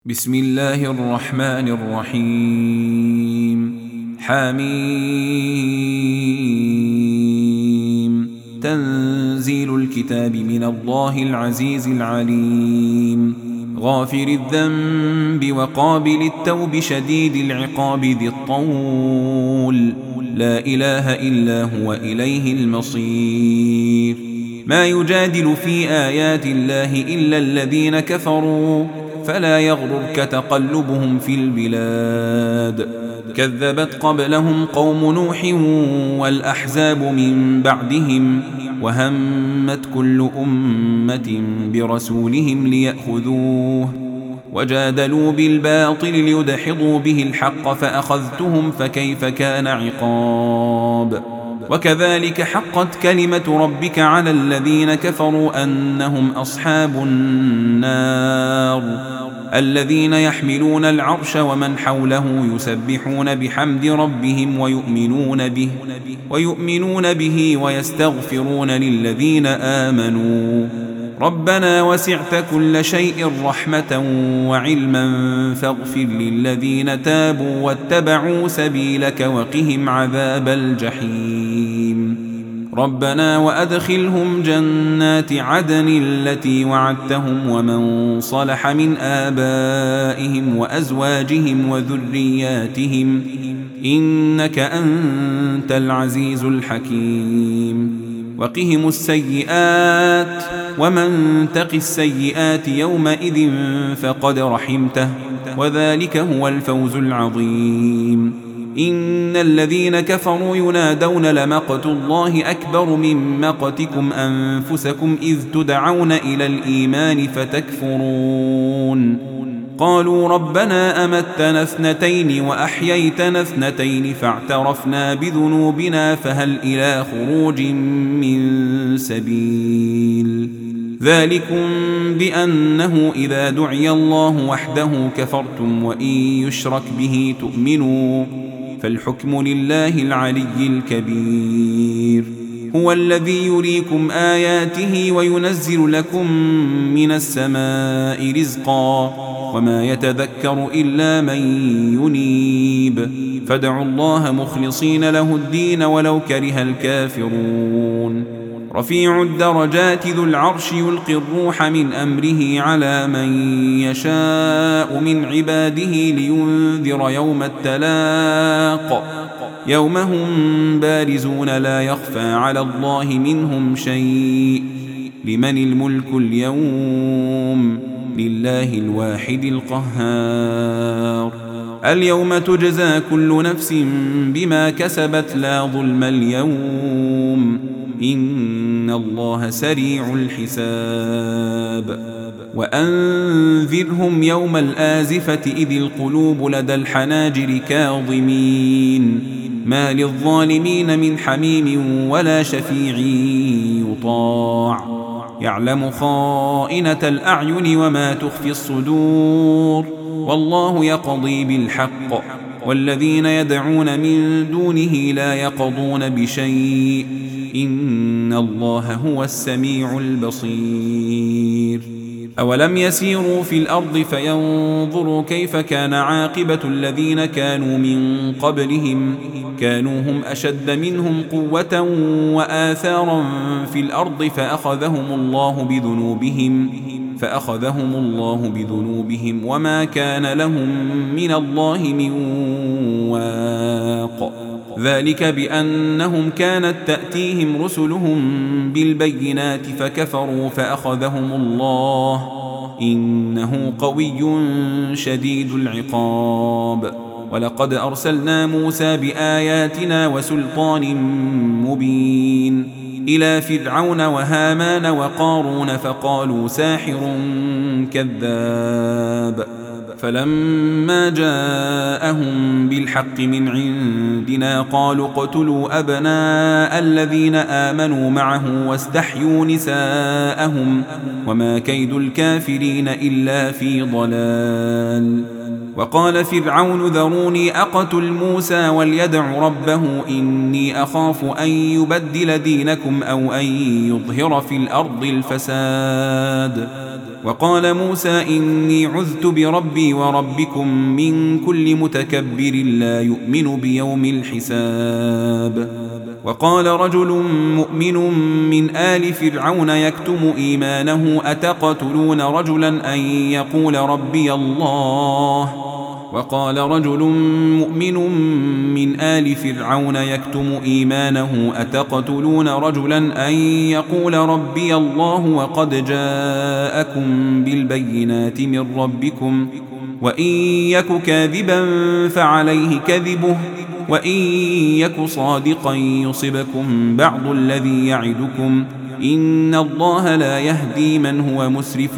بسم الله الرحمن الرحيم حميم تنزيل الكتاب من الله العزيز العليم غافر الذنب وقابل التوب شديد العقاب ذي الطول لا إله إلا هو إليه المصير ما يجادل في آيات الله إلا الذين كفروا فلا يغررك تقلبهم في البلاد كذبت قبلهم قوم نوح والأحزاب من بعدهم وهمت كل أمة برسولهم ليأخذوه وجادلوا بالباطل ليدحضوا به الحق فأخذتهم فكيف كان عقاب وكذلك حقت كلمة ربك على الذين كفروا أنهم أصحاب النار الذين يحملون العرش ومن حوله يسبحون بحمد ربهم ويؤمنون به ويستغفرون للذين آمنوا ربنا وسعت كل شيء رحمة وعلما فاغفر للذين تابوا واتبعوا سبيلك وقهم عذاب الجحيم ربنا وأدخلهم جنات عدن التي وعدتهم ومن صلح من آبائهم وأزواجهم وذرياتهم إنك أنت العزيز الحكيم وقهم السيئات ومن تق السيئات يومئذ فقد رحمته وذلك هو الفوز العظيم إن الذين كفروا ينادون لمقت الله أكبر من مقتكم أنفسكم إذ تدعون إلى الإيمان فتكفرون قالوا ربنا أمتنا اثنتين وأحييتنا اثنتين فاعترفنا بذنوبنا فهل إلى خروج من سبيل ذلكم بأنه إذا دعي الله وحده كفرتم وإن يشرك به تؤمنوا فالحكم لله العلي الكبير هو الذي يريكم آياته وينزل لكم من السماء رزقا وما يتذكر إلا من ينيب فادعوا الله مخلصين له الدين ولو كره الكافرون رفيع الدرجات ذو العرش يلقي الروح من أمره على من يشاء من عباده لينذر يوم التلاق يوم هم بارزون لا يخفى على الله منهم شيء لمن الملك اليوم لله الواحد القهار اليوم تجزى كل نفس بما كسبت لا ظلم اليوم إن الله سريع الحساب وأنذرهم يوم الآزفة إذ القلوب لدى الحناجر كاظمين ما للظالمين من حميم ولا شفيع يطاع يعلم خائنة الأعين وما تخفي الصدور والله يقضي بالحق والذين يدعون من دونه لا يقضون بشيء إن الله هو السميع البصير أولم يسيروا في الأرض فينظروا كيف كان عاقبة الذين كانوا من قبلهم كانوا هم أشد منهم قوة وآثارا في الأرض فأخذهم الله بذنوبهم وما كان لهم من الله من واق ذلك بأنهم كانت تأتيهم رسلهم بالبينات فكفروا فأخذهم الله إنه قوي شديد العقاب ولقد أرسلنا موسى بآياتنا وسلطان مبين إلى فرعون وهامان وقارون فقالوا ساحر كذاب فلما جاءهم بالحق من عندنا قالوا اقتلوا أبناء الذين آمنوا معه واستحيوا نساءهم وما كيد الكافرين إلا في ضلال وقال فرعون ذروني أقتل موسى وليدع ربه إني أخاف أن يبدل دينكم أو أن يظهر في الأرض الفساد وقال موسى إني عذت بربي وربكم من كل متكبر لا يؤمن بيوم الحساب. وقال رجل مؤمن من آل فرعون يكتم إيمانه أتقتلون رجلا أن يقول ربي الله وقال رجل مؤمن من آل فرعون يكتم إيمانه أتقتلون رجلا أن يقول ربي الله وقد جاءكم بالبينات من ربكم وإن يك كاذبا فعليه كذبه وإن يك صادقا يصبكم بعض الذي يعدكم إن الله لا يهدي من هو مسرف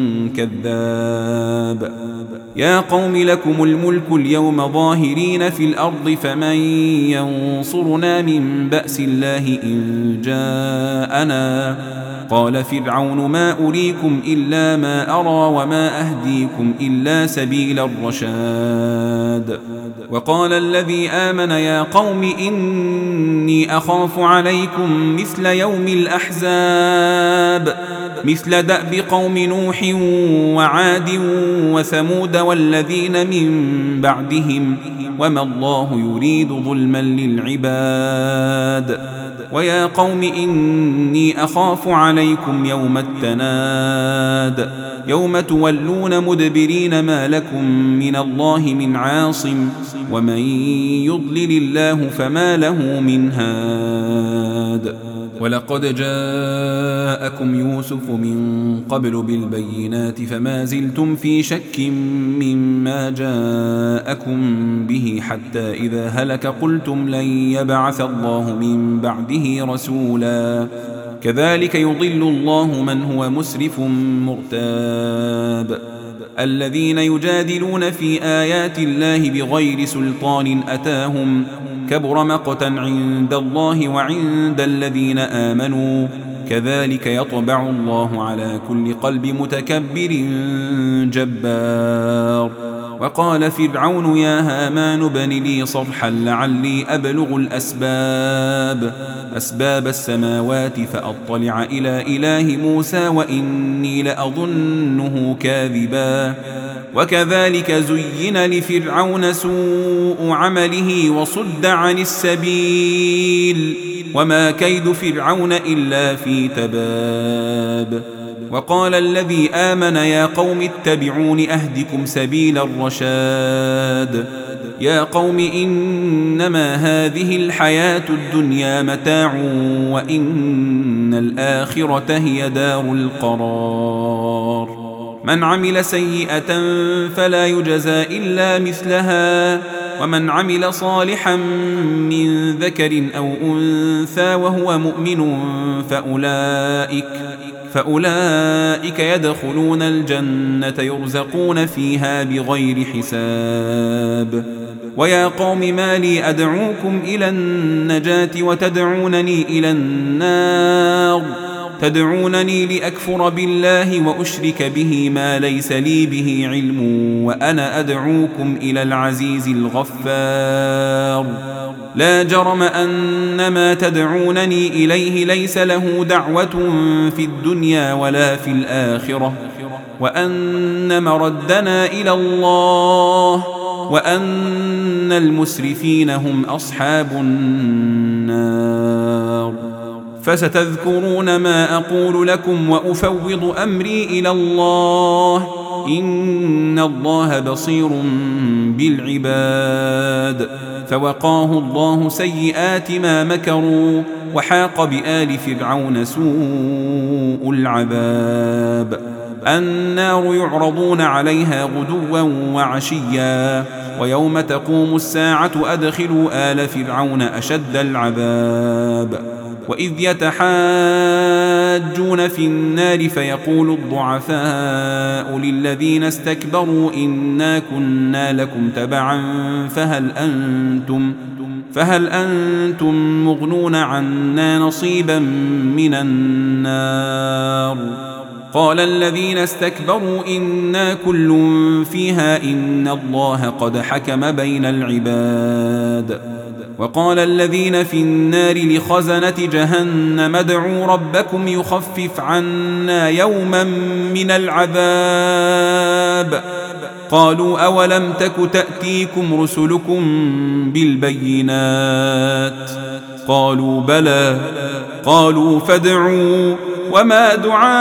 كذاب. يا قوم لكم الملك اليوم ظاهرين في الأرض فمن ينصرنا من بأس الله إن جاءنا قال فرعون ما أريكم إلا ما أرى وما أهديكم إلا سبيل الرشاد. وقال الذي آمن يا قوم إني أخاف عليكم مثل يوم الأحزاب مثل دأب قوم نوح وعاد وثمود والذين من بعدهم وما الله يريد ظلما للعباد. ويا قوم إني أخاف عليكم يوم التناد يوم تولون مدبرين ما لكم من الله من عاصم ومن يضلل الله فما له من هاد. ولقد جاءكم يوسف من قبل بالبينات فما زلتم في شك مما جاءكم به حتى إذا هلك قلتم لن يبعث الله من بعده رسولا كذلك يضل الله من هو مسرف مرتاب. الذين يجادلون في آيات الله بغير سلطان أتاهم كبر مقتا عند الله وعند الذين آمنوا كذلك يطبع الله على كل قلب متكبر جبار. وقال فرعون يا هامان ابن لي صرحا لعلي أبلغ أسباب السماوات فأطلع إلى إله موسى وإني لأظنه كاذبا. وكذلك زين لفرعون سوء عمله وصد عن السبيل وما كيد فرعون إلا في تباب. وقال الذي آمن يا قوم اتبعون أهدكم سبيل الرشاد. يا قوم إنما هذه الحياة الدنيا متاع وإن الآخرة هي دار القرار. من عمل سيئة فلا يجزى إلا مثلها ومن عمل صالحا من ذكر أو أنثى وهو مؤمن فأولئك يدخلون الجنة يرزقون فيها بغير حساب. ويا قوم ما لي أدعوكم إلى النجاة وتدعونني إلى النار تدعونني لأكفر بالله وأشرك به ما ليس لي به علم وأنا أدعوكم إلى العزيز الغفار. لا جرم أن ما تدعونني إليه ليس له دعوة في الدنيا ولا في الآخرة وأن مردنا إلى الله وأن المسرفين هم أصحاب النار. فستذكرون ما أقول لكم وأفوض أمري إلى الله إن الله بصير بالعباد. فوقاه الله سيئات ما مكروا وحاق بآل فرعون سوء العذاب. النار يعرضون عليها غدوا وعشيا ويوم تقوم الساعة أدخلوا آل فرعون أشد العذاب. وإذ يتحاجون في النار فيقول الضعفاء للذين استكبروا إنا كنا لكم تبعا فهل أنتم مغنون عنا نصيبا من النار. قال الذين استكبروا إنا كل فيها إن الله قد حكم بين العباد. وقال الذين في النار لخزنة جهنم ادعوا ربكم يخفف عنا يوما من العذاب قالوا أولم تك تأتيكم رسلكم بالبينات قالوا بلى قالوا فادعوا وما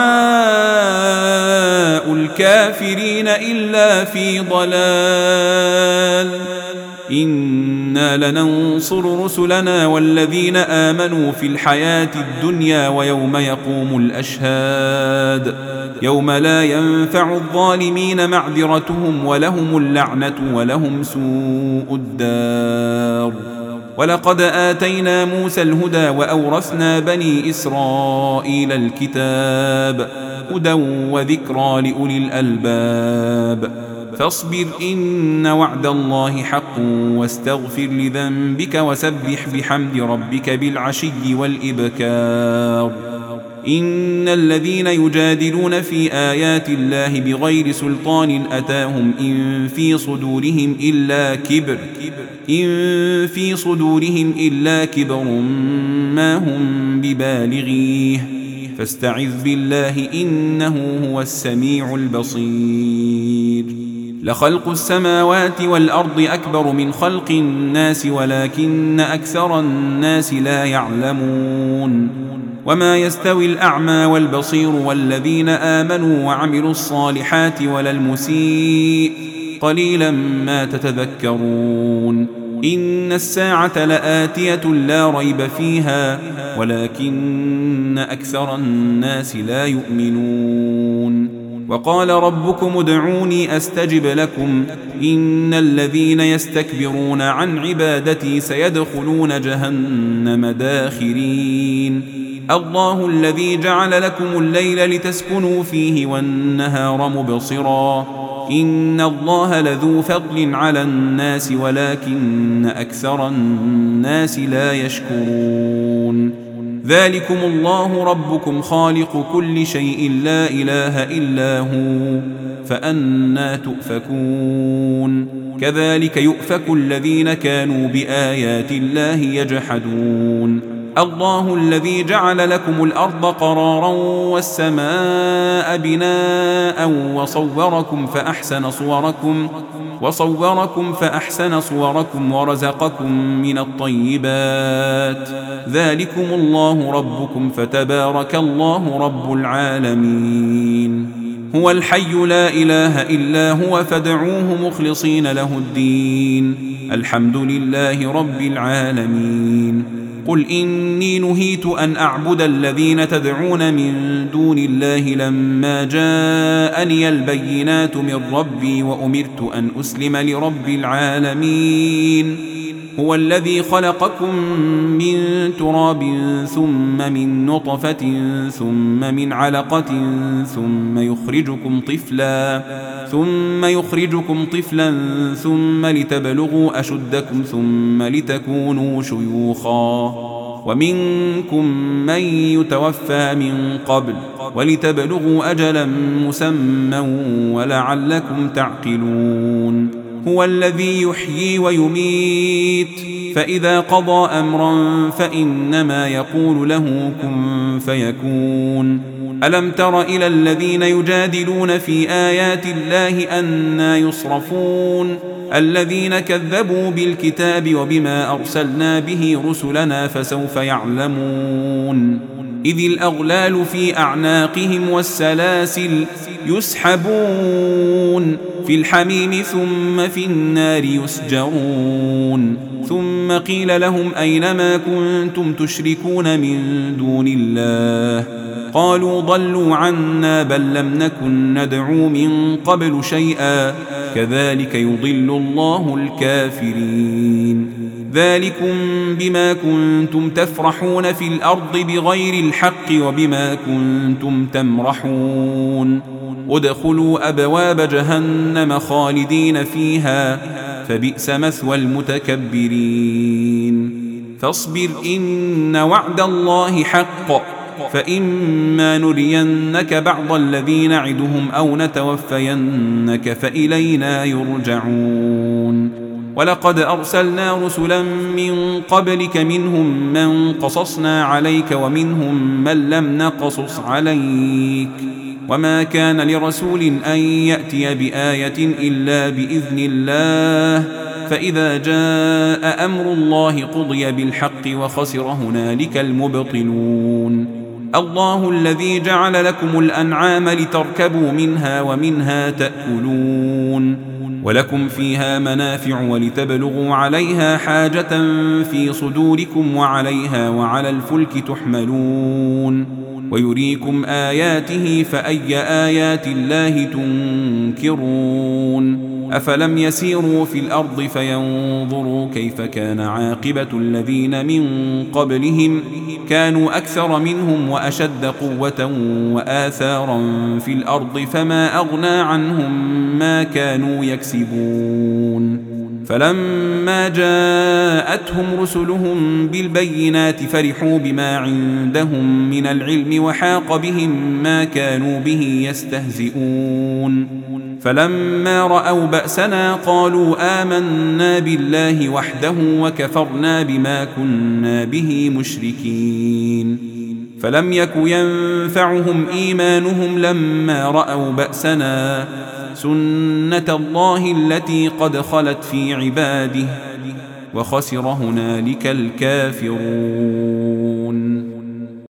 دعاء الكافرين إلا في ضلال إنا لننصر رسلنا والذين آمنوا في الحياة الدنيا ويوم يقوم الأشهاد يوم لا ينفع الظالمين معذرتهم ولهم اللعنة ولهم سوء الدار ولقد آتينا موسى الهدى وأورثنا بني إسرائيل الكتاب هدى وذكرى لأولي الألباب فاصبر إن وعد الله حق واستغفر لذنبك وسبح بحمد ربك بالعشي والإبكار إن الذين يجادلون في آيات الله بغير سلطان أتاهم إن في صدورهم إلا كبر ما هم ببالغيه فاستعذ بالله إنه هو السميع البصير لخلق السماوات والأرض أكبر من خلق الناس ولكن أكثر الناس لا يعلمون وما يستوي الأعمى والبصير والذين آمنوا وعملوا الصالحات ولا المسيء قليلا ما تتذكرون إن الساعة لآتية لا ريب فيها ولكن أكثر الناس لا يؤمنون وقال ربكم ادعوني أستجب لكم إن الذين يستكبرون عن عبادتي سيدخلون جهنم داخرين الله الذي جعل لكم الليل لتسكنوا فيه والنهار مبصرا إن الله لذو فضل على الناس ولكن أكثر الناس لا يشكرون ذلكم الله ربكم خالق كل شيء لا إله إلا هو فأنى تؤفكون كذلك يؤفك الذين كانوا بآيات الله يجحدون الله الذي جعل لكم الأرض قرارا والسماء بناء وصوركم فأحسن صوركم ورزقكم من الطيبات ذلكم الله ربكم فتبارك الله رب العالمين هو الحي لا إله إلا هو فادعوه مخلصين له الدين الحمد لله رب العالمين قل إني نهيت أن أعبد الذين تدعون من دون الله لما جاءني البينات من ربي وأمرت أن أسلم لرب العالمين هو الذي خلقكم من تراب ثم من نطفة ثم من علقة ثم يخرجكم طفلا ثم لتبلغوا أشدكم ثم لتكونوا شيوخا ومنكم من يتوفى من قبل ولتبلغوا أجلا مسمى ولعلكم تعقلون هو الذي يحيي ويميت فإذا قضى أمرا فإنما يقول له كن فيكون ألم تر إلى الذين يجادلون في آيات الله أنى يصرفون الذين كذبوا بالكتاب وبما أرسلنا به رسلنا فسوف يعلمون إذ الأغلال في أعناقهم والسلاسل يسحبون في الحميم ثم في النار يسجرون ثم قيل لهم أين ما كنتم تشركون من دون الله قالوا ضلوا عنا بل لم نكن ندعو من قبل شيئا كذلك يضل الله الكافرين ذلكم بما كنتم تفرحون في الأرض بغير الحق وبما كنتم تمرحون ادخلوا أبواب جهنم خالدين فيها فبئس مثوى المتكبرين فاصبر إن وعد الله حق فإما نرينك بعض الذي نعدهم أو نتوفينك فإلينا يرجعون ولقد أرسلنا رسلا من قبلك منهم من قصصنا عليك ومنهم من لم نقصص عليك وما كان لرسول أن يأتي بآية إلا بإذن الله فإذا جاء أمر الله قضي بالحق وخسر هنالك المبطلون الله الذي جعل لكم الأنعام لتركبوا منها ومنها تأكلون ولكم فيها منافع ولتبلغوا عليها حاجة في صدوركم وعليها وعلى الفلك تحملون ويريكم آياته فأي آيات الله تنكرون أفلم يسيروا في الأرض فينظروا كيف كان عاقبة الذين من قبلهم كانوا أكثر منهم وأشد قوة وآثارا في الأرض فما أغنى عنهم ما كانوا يكسبون فلما جاءتهم رسلهم بالبينات فرحوا بما عندهم من العلم وحاق بهم ما كانوا به يستهزئون فلما رأوا بأسنا قالوا آمنا بالله وحده وكفرنا بما كنا به مشركين فلم يك ينفعهم إيمانهم لما رأوا بأسنا سنة الله التي قد خلت في عباده وخسر هنالك الكافرون